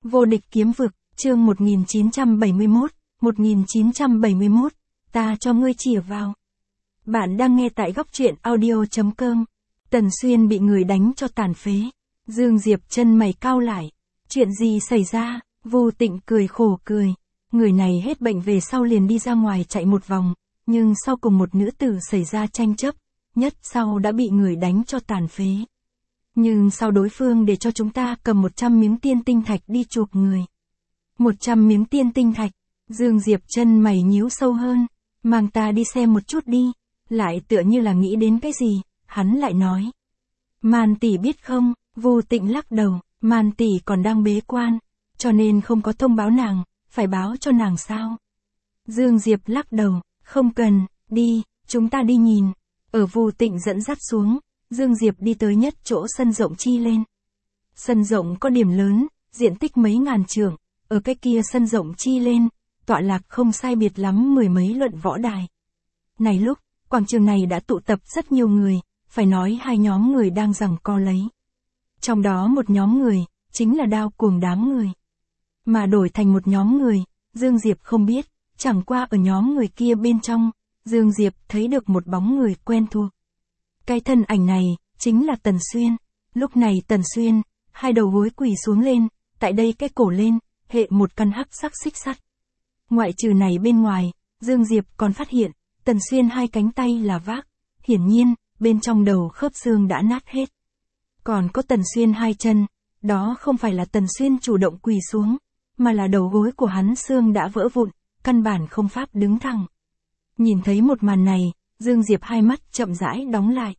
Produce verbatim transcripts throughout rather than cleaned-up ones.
Vô địch kiếm vực, chương một nghìn chín trăm bảy mươi mốt, một nghìn chín trăm bảy mươi mốt, ta cho ngươi chìa vào. Bạn đang nghe tại góc truyện audio.com. Tần Xuyên bị người đánh cho tàn phế. Dương Diệp chân mày cau lại. Chuyện gì xảy ra? Vu Tịnh cười khổ cười. Người này hết bệnh về sau liền đi ra ngoài chạy một vòng, nhưng sau cùng một nữ tử xảy ra tranh chấp, nhất sau đã bị người đánh cho tàn phế. Nhưng sau đối phương để cho chúng ta cầm một trăm miếng tiên tinh thạch đi chuộc người. một trăm miếng tiên tinh thạch, Dương Diệp chân mày nhíu sâu hơn, mang ta đi xem một chút đi, lại tựa như là nghĩ đến cái gì, hắn lại nói. Man tỷ biết không, Vu Tịnh lắc đầu, Man tỷ còn đang bế quan, cho nên không có thông báo nàng, phải báo cho nàng sao? Dương Diệp lắc đầu, không cần, đi, chúng ta đi nhìn. Ở Vu Tịnh dẫn dắt xuống, Dương Diệp đi tới nhất chỗ sân rộng chi lên. Sân rộng có điểm lớn, diện tích mấy ngàn trượng, ở cái kia sân rộng chi lên, tọa lạc không sai biệt lắm mười mấy luận võ đài. Này lúc, quảng trường này đã tụ tập rất nhiều người, phải nói hai nhóm người đang giằng co lấy. Trong đó một nhóm người, chính là Đao Cuồng đám người. Mà đổi thành một nhóm người, Dương Diệp không biết, chẳng qua ở nhóm người kia bên trong, Dương Diệp thấy được một bóng người quen thuộc. Cái thân ảnh này, chính là Tần Xuyên. Lúc này Tần Xuyên, hai đầu gối quỳ xuống lên, tại đây cái cổ lên, hệ một căn hắc sắc xích sắt. Ngoại trừ này bên ngoài, Dương Diệp còn phát hiện, Tần Xuyên hai cánh tay là vác, hiển nhiên, bên trong đầu khớp xương đã nát hết. Còn có Tần Xuyên hai chân, đó không phải là Tần Xuyên chủ động quỳ xuống, mà là đầu gối của hắn xương đã vỡ vụn, căn bản không pháp đứng thẳng. Nhìn thấy một màn này, Dương Diệp hai mắt chậm rãi đóng lại.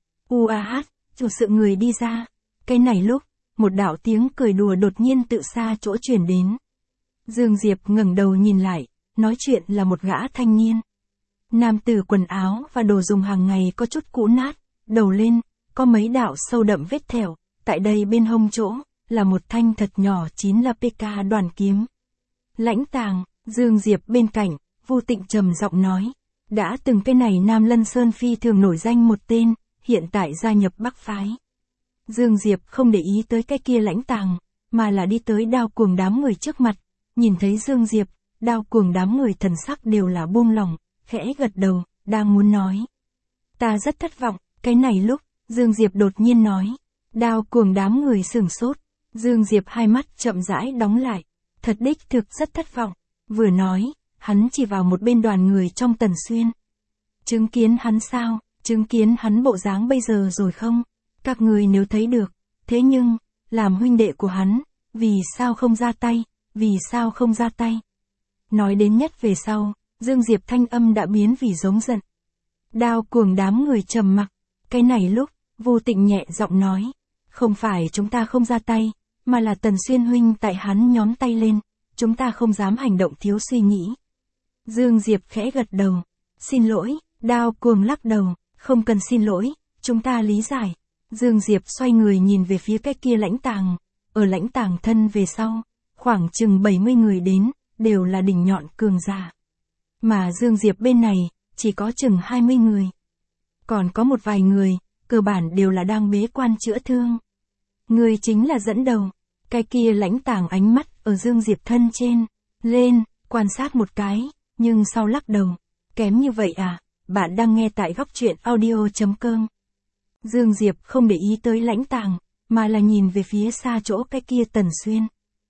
U a hát, chủ sự người đi ra. Cái này lúc, một đạo tiếng cười đùa đột nhiên tự xa chỗ truyền đến. Dương Diệp ngẩng đầu nhìn lại, nói chuyện là một gã thanh niên. Nam tử quần áo và đồ dùng hàng ngày có chút cũ nát, đầu lên, có mấy đạo sâu đậm vết thẹo, tại đây bên hông chỗ, là một thanh thật nhỏ chín là pê ca đoàn kiếm. Lãnh Tàng, Dương Diệp bên cạnh, Vu Tịnh trầm giọng nói. Đã từng cái này Nam Lân Sơn phi thường nổi danh một tên, hiện tại gia nhập Bắc phái. Dương Diệp không để ý tới cái kia Lãnh Tàng, mà là đi tới Đao Cuồng đám người trước mặt, nhìn thấy Dương Diệp, Đao Cuồng đám người thần sắc đều là buông lỏng, khẽ gật đầu, đang muốn nói. Ta rất thất vọng, cái này lúc, Dương Diệp đột nhiên nói. Đao Cuồng đám người sửng sốt, Dương Diệp hai mắt chậm rãi đóng lại, thật đích thực rất thất vọng, vừa nói. Hắn chỉ vào một bên đoàn người trong Tần Xuyên. Chứng kiến hắn sao, chứng kiến hắn bộ dáng bây giờ rồi không? Các người nếu thấy được, thế nhưng, làm huynh đệ của hắn, vì sao không ra tay, vì sao không ra tay? Nói đến nhất về sau, Dương Diệp thanh âm đã biến vì giống giận. Đao Cuồng đám người trầm mặc, cái này lúc, Vu Tịnh nhẹ giọng nói, không phải chúng ta không ra tay, mà là Tần Xuyên huynh tại hắn nhóm tay lên, chúng ta không dám hành động thiếu suy nghĩ. Dương Diệp khẽ gật đầu. Xin lỗi, Đao Cuồng lắc đầu, không cần xin lỗi, chúng ta lý giải. Dương Diệp xoay người nhìn về phía cái kia Lãnh Tàng. Ở Lãnh Tàng thân về sau, khoảng chừng bảy mươi người đến, đều là đỉnh nhọn cường giả. Mà Dương Diệp bên này, chỉ có chừng hai mươi người. Còn có một vài người, cơ bản đều là đang bế quan chữa thương. Người chính là dẫn đầu. Cái kia Lãnh Tàng ánh mắt ở Dương Diệp thân trên, lên, quan sát một cái. Nhưng sau lắc đầu, kém như vậy à, bạn đang nghe tại góc truyện audio.com. Dương Diệp không để ý tới Lãnh Tàng, mà là nhìn về phía xa chỗ cái kia Tần Xuyên.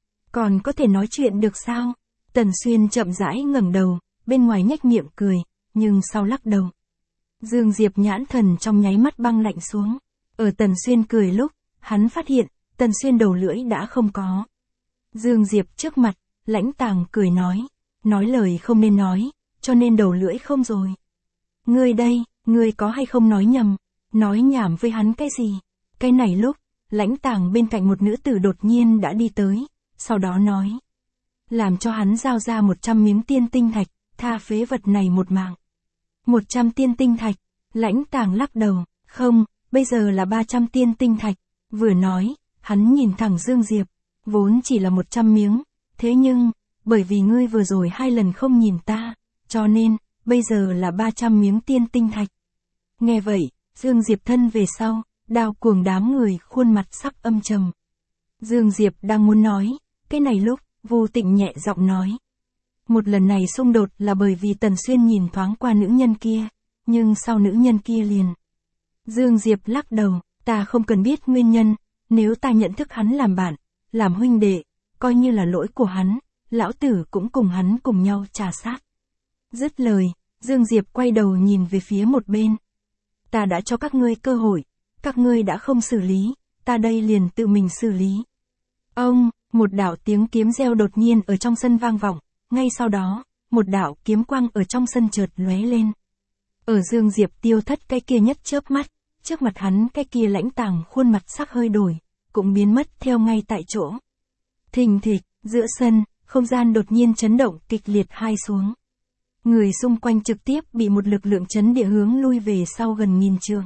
Còn có thể nói chuyện được sao? Tần Xuyên chậm rãi ngẩng đầu, bên ngoài nhếch miệng cười, nhưng sau lắc đầu. Dương Diệp nhãn thần trong nháy mắt băng lạnh xuống. Ở Tần Xuyên cười lúc, hắn phát hiện, Tần Xuyên đầu lưỡi đã không có. Dương Diệp trước mặt, Lãnh Tàng cười nói. Nói lời không nên nói, cho nên đầu lưỡi không rồi. Ngươi đây, ngươi có hay không nói nhầm, nói nhảm với hắn cái gì? Cái này lúc, Lãnh Tàng bên cạnh một nữ tử đột nhiên đã đi tới, sau đó nói. Làm cho hắn giao ra một trăm miếng tiên tinh thạch, tha phế vật này một mạng. một trăm tiên tinh thạch, Lãnh Tàng lắc đầu, không, bây giờ là ba trăm tiên tinh thạch. Vừa nói, hắn nhìn thẳng Dương Diệp, vốn chỉ là một trăm miếng, thế nhưng... Bởi vì ngươi vừa rồi hai lần không nhìn ta, cho nên, bây giờ là ba trăm miếng tiên tinh thạch. Nghe vậy, Dương Diệp thân về sau, Đao Cuồng đám người khuôn mặt sắc âm trầm. Dương Diệp đang muốn nói, Cái này lúc, Vu Tịnh nhẹ giọng nói. Một lần này xung đột là bởi vì Tần Xuyên nhìn thoáng qua nữ nhân kia, nhưng sau nữ nhân kia liền. Dương Diệp lắc đầu, ta không cần biết nguyên nhân, nếu ta nhận thức hắn làm bạn, làm huynh đệ, coi như là lỗi của hắn, lão tử cũng cùng hắn cùng nhau trà sát. Dứt lời, Dương Diệp quay đầu nhìn về phía một bên. Ta đã cho các ngươi cơ hội, các ngươi đã không xử lý, ta đây liền tự mình xử lý. Ông, một đạo tiếng kiếm reo đột nhiên ở trong sân vang vọng, ngay sau đó, một đạo kiếm quang ở trong sân chợt lóe lên. Ở Dương Diệp tiêu thất cái kia nhất chớp mắt, trước mặt hắn cái kia lãnh tàng khuôn mặt sắc hơi đổi, cũng biến mất theo ngay tại chỗ. Thình thịch, giữa sân, không gian đột nhiên chấn động kịch liệt hai xuống. Người xung quanh trực tiếp bị một lực lượng chấn địa hướng lui về sau gần nghìn trượng.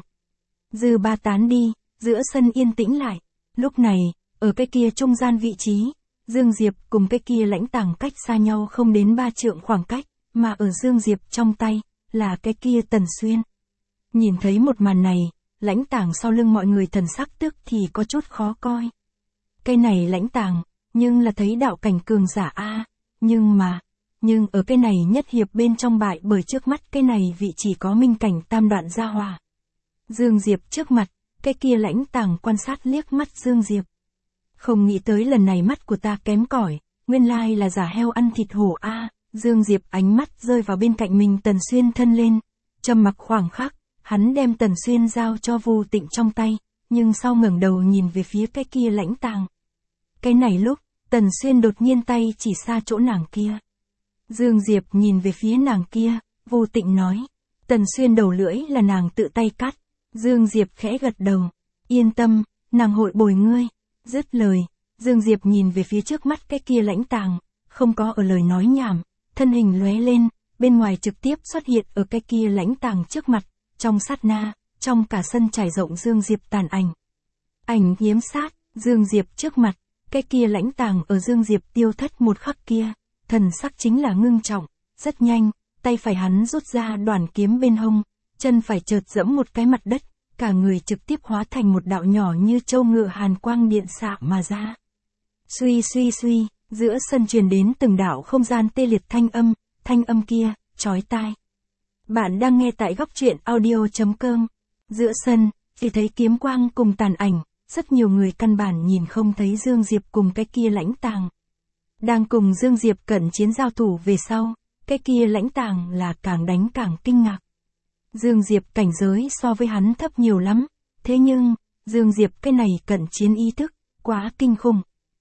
Dư ba tán đi, giữa sân yên tĩnh lại. Lúc này, ở cái kia trung gian vị trí, Dương Diệp cùng cái kia lãnh tàng cách xa nhau không đến ba trượng khoảng cách, mà ở Dương Diệp trong tay, là cái kia Tần Xuyên. Nhìn thấy một màn này, lãnh tàng sau lưng mọi người thần sắc tức thì có chút khó coi. Cái này lãnh tàng, nhưng là thấy đạo cảnh cường giả a, nhưng mà, nhưng ở cái này nhất hiệp bên trong bại bởi trước mắt cái này vị chỉ có minh cảnh tam đoạn gia hòa. Dương Diệp trước mặt, cái kia lãnh tàng quan sát liếc mắt Dương Diệp. Không nghĩ tới lần này mắt của ta kém cỏi, nguyên lai là giả heo ăn thịt hổ a. Dương Diệp ánh mắt rơi vào bên cạnh mình Tần Xuyên thân lên, trầm mặc khoảng khắc, hắn đem Tần Xuyên giao cho Vu Tịnh trong tay, nhưng sau ngẩng đầu nhìn về phía cái kia lãnh tàng. Cái này lúc, Tần Xuyên đột nhiên tay chỉ xa chỗ nàng kia. Dương Diệp nhìn về phía nàng kia, Vu Tịnh nói, Tần Xuyên đầu lưỡi là nàng tự tay cắt. Dương Diệp khẽ gật đầu, yên tâm, nàng hội bồi ngươi. Dứt lời, Dương Diệp nhìn về phía trước mắt cái kia lãnh tàng, không có ở lời nói nhảm, thân hình lóe lên, bên ngoài trực tiếp xuất hiện ở cái kia lãnh tàng trước mặt, trong sát na, trong cả sân trải rộng Dương Diệp tàn ảnh. Ảnh hiếm sát, Dương Diệp trước mặt, cái kia lãnh tàng ở Dương Diệp tiêu thất một khắc kia, thần sắc chính là ngưng trọng, rất nhanh, tay phải hắn rút ra đoàn kiếm bên hông, chân phải chợt giẫm một cái mặt đất, cả người trực tiếp hóa thành một đạo nhỏ như châu ngựa hàn quang điện xạ mà ra. Suy suy suy, giữa sân truyền đến từng đạo không gian tê liệt thanh âm, thanh âm kia, chói tai. Bạn đang nghe tại góc truyện audio chấm com. Giữa sân, chỉ thấy kiếm quang cùng tàn ảnh, rất nhiều người căn bản nhìn không thấy Dương Diệp cùng cái kia lãnh tàng. Đang cùng Dương Diệp cận chiến giao thủ về sau, cái kia lãnh tàng là càng đánh càng kinh ngạc. Dương Diệp cảnh giới so với hắn thấp nhiều lắm, thế nhưng, Dương Diệp cái này cận chiến ý thức, quá kinh khủng.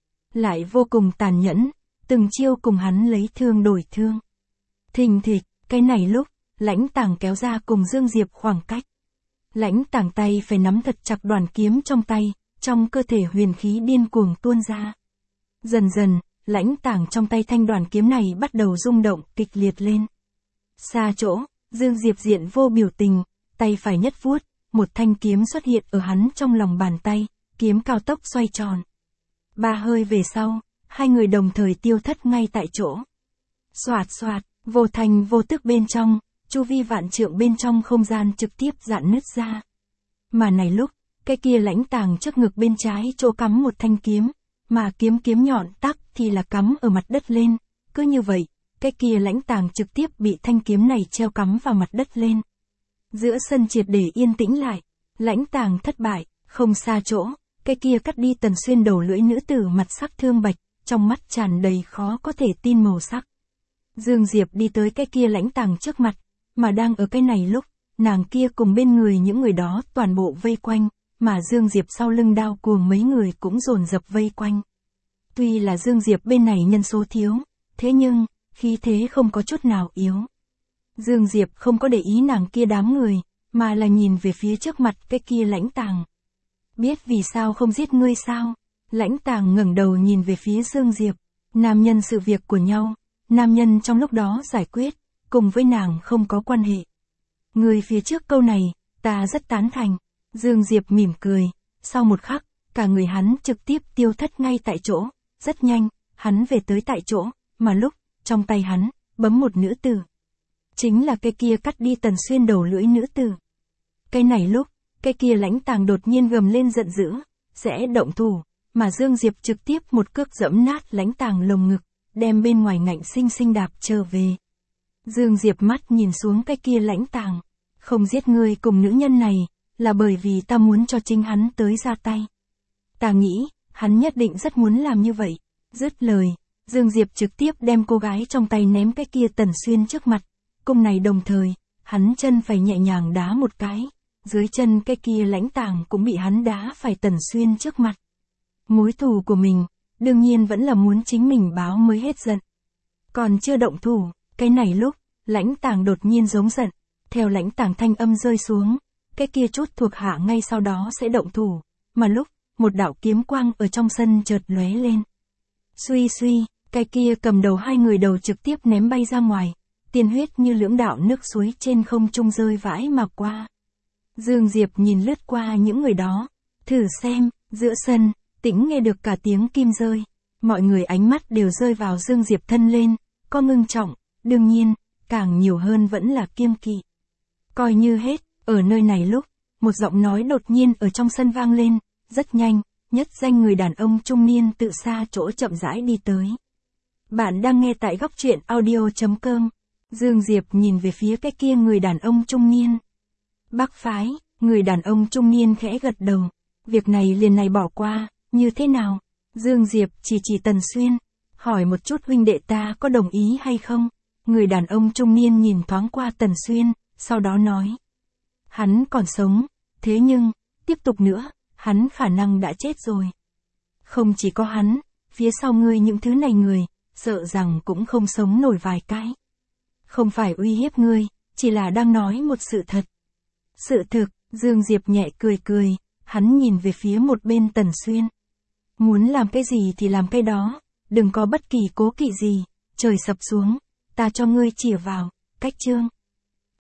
Lại vô cùng tàn nhẫn, từng chiêu cùng hắn lấy thương đổi thương. Thình thịch, cái này lúc, lãnh tàng kéo ra cùng Dương Diệp khoảng cách. Lãnh tàng tay phải nắm thật chặt đoàn kiếm trong tay, trong cơ thể huyền khí điên cuồng tuôn ra. Dần dần, lãnh tàng trong tay thanh đoàn kiếm này bắt đầu rung động kịch liệt lên. Xa chỗ, Dương Diệp diện vô biểu tình, tay phải nhất vuốt, một thanh kiếm xuất hiện ở hắn trong lòng bàn tay, kiếm cao tốc xoay tròn. Ba hơi về sau, hai người đồng thời tiêu thất ngay tại chỗ. Xoạt xoạt, vô thành vô tức bên trong, chu vi vạn trượng bên trong không gian trực tiếp rạn nứt ra. Mà này lúc, cái kia lãnh tàng trước ngực bên trái chỗ cắm một thanh kiếm, mà kiếm kiếm nhọn tắc thì là cắm ở mặt đất lên, cứ như vậy, cái kia lãnh tàng trực tiếp bị thanh kiếm này treo cắm vào mặt đất lên. Giữa sân triệt để yên tĩnh lại, lãnh tàng thất bại, không xa chỗ, cái kia cắt đi Tần Xuyên đầu lưỡi nữ tử mặt sắc thương bạch, trong mắt tràn đầy khó có thể tin màu sắc. Dương Diệp đi tới cái kia lãnh tàng trước mặt, mà đang ở cái này lúc, nàng kia cùng bên người những người đó toàn bộ vây quanh, mà Dương Diệp sau lưng đao cuồng mấy người cũng dồn dập vây quanh. Tuy là Dương Diệp bên này nhân số thiếu, thế nhưng, khí thế không có chút nào yếu. Dương Diệp không có để ý nàng kia đám người, mà là nhìn về phía trước mặt cái kia lãnh tàng. Biết vì sao không giết ngươi sao? Lãnh tàng ngẩng đầu nhìn về phía Dương Diệp. Nam nhân sự việc của nhau, nam nhân trong lúc đó giải quyết, cùng với nàng không có quan hệ. Người phía trước câu này, ta rất tán thành. Dương Diệp mỉm cười, sau một khắc, cả người hắn trực tiếp tiêu thất ngay tại chỗ, rất nhanh, hắn về tới tại chỗ, mà lúc, trong tay hắn, bấm một nữ tử. Chính là cái kia cắt đi Tần Xuyên đầu lưỡi nữ tử. Cái này lúc, cái kia lãnh tàng đột nhiên gầm lên giận dữ, sẽ động thủ, mà Dương Diệp trực tiếp một cước dẫm nát Lãnh Tàng lồng ngực, đem bên ngoài ngạnh sinh sinh đạp trở về. Dương Diệp mắt nhìn xuống cái kia Lãnh Tàng, không giết ngươi cùng nữ nhân này, là bởi vì ta muốn cho chính hắn tới ra tay. Ta nghĩ, hắn nhất định rất muốn làm như vậy. Dứt lời, Dương Diệp trực tiếp đem cô gái trong tay ném cái kia Tần Xuyên trước mặt, cùng này đồng thời, hắn chân phải nhẹ nhàng đá một cái, dưới chân cái kia Lãnh Tàng cũng bị hắn đá phải Tần Xuyên trước mặt. Mối thù của mình, đương nhiên vẫn là muốn chính mình báo mới hết giận. Còn chưa động thủ, cái này lúc, Lãnh Tàng đột nhiên giống giận, theo Lãnh Tàng thanh âm rơi xuống, cái kia chút thuộc hạ ngay sau đó sẽ động thủ, mà lúc, một đạo kiếm quang ở trong sân chợt lóe lên. Suy suy, cái kia cầm đầu hai người đầu trực tiếp ném bay ra ngoài, tiên huyết như lưỡng đạo nước suối trên không trung rơi vãi mà qua. Dương Diệp nhìn lướt qua những người đó, thử xem, giữa sân, tĩnh nghe được cả tiếng kim rơi, mọi người ánh mắt đều rơi vào Dương Diệp thân lên, có ngưng trọng, đương nhiên, càng nhiều hơn vẫn là kiêng kỵ. Coi như hết, ở nơi này lúc, một giọng nói đột nhiên ở trong sân vang lên, rất nhanh, nhất danh người đàn ông trung niên tự xa chỗ chậm rãi đi tới. Bạn đang nghe tại góc truyện audio chấm com. Dương Diệp nhìn về phía cái kia người đàn ông trung niên. Bác phái, người đàn ông trung niên khẽ gật đầu. Việc này liền này bỏ qua, như thế nào? Dương Diệp chỉ chỉ Tần Xuyên, hỏi một chút huynh đệ ta có đồng ý hay không? Người đàn ông trung niên nhìn thoáng qua Tần Xuyên, sau đó nói. Hắn còn sống, thế nhưng, tiếp tục nữa, hắn khả năng đã chết rồi. Không chỉ có hắn, phía sau ngươi những thứ này người, sợ rằng cũng không sống nổi vài cái. Không phải uy hiếp ngươi, chỉ là đang nói một sự thật. Sự thực, Dương Diệp nhẹ cười cười, hắn nhìn về phía một bên Tần Xuyên. Muốn làm cái gì thì làm cái đó, đừng có bất kỳ cố kỵ gì, trời sập xuống, ta cho ngươi chìa vào, cách chương.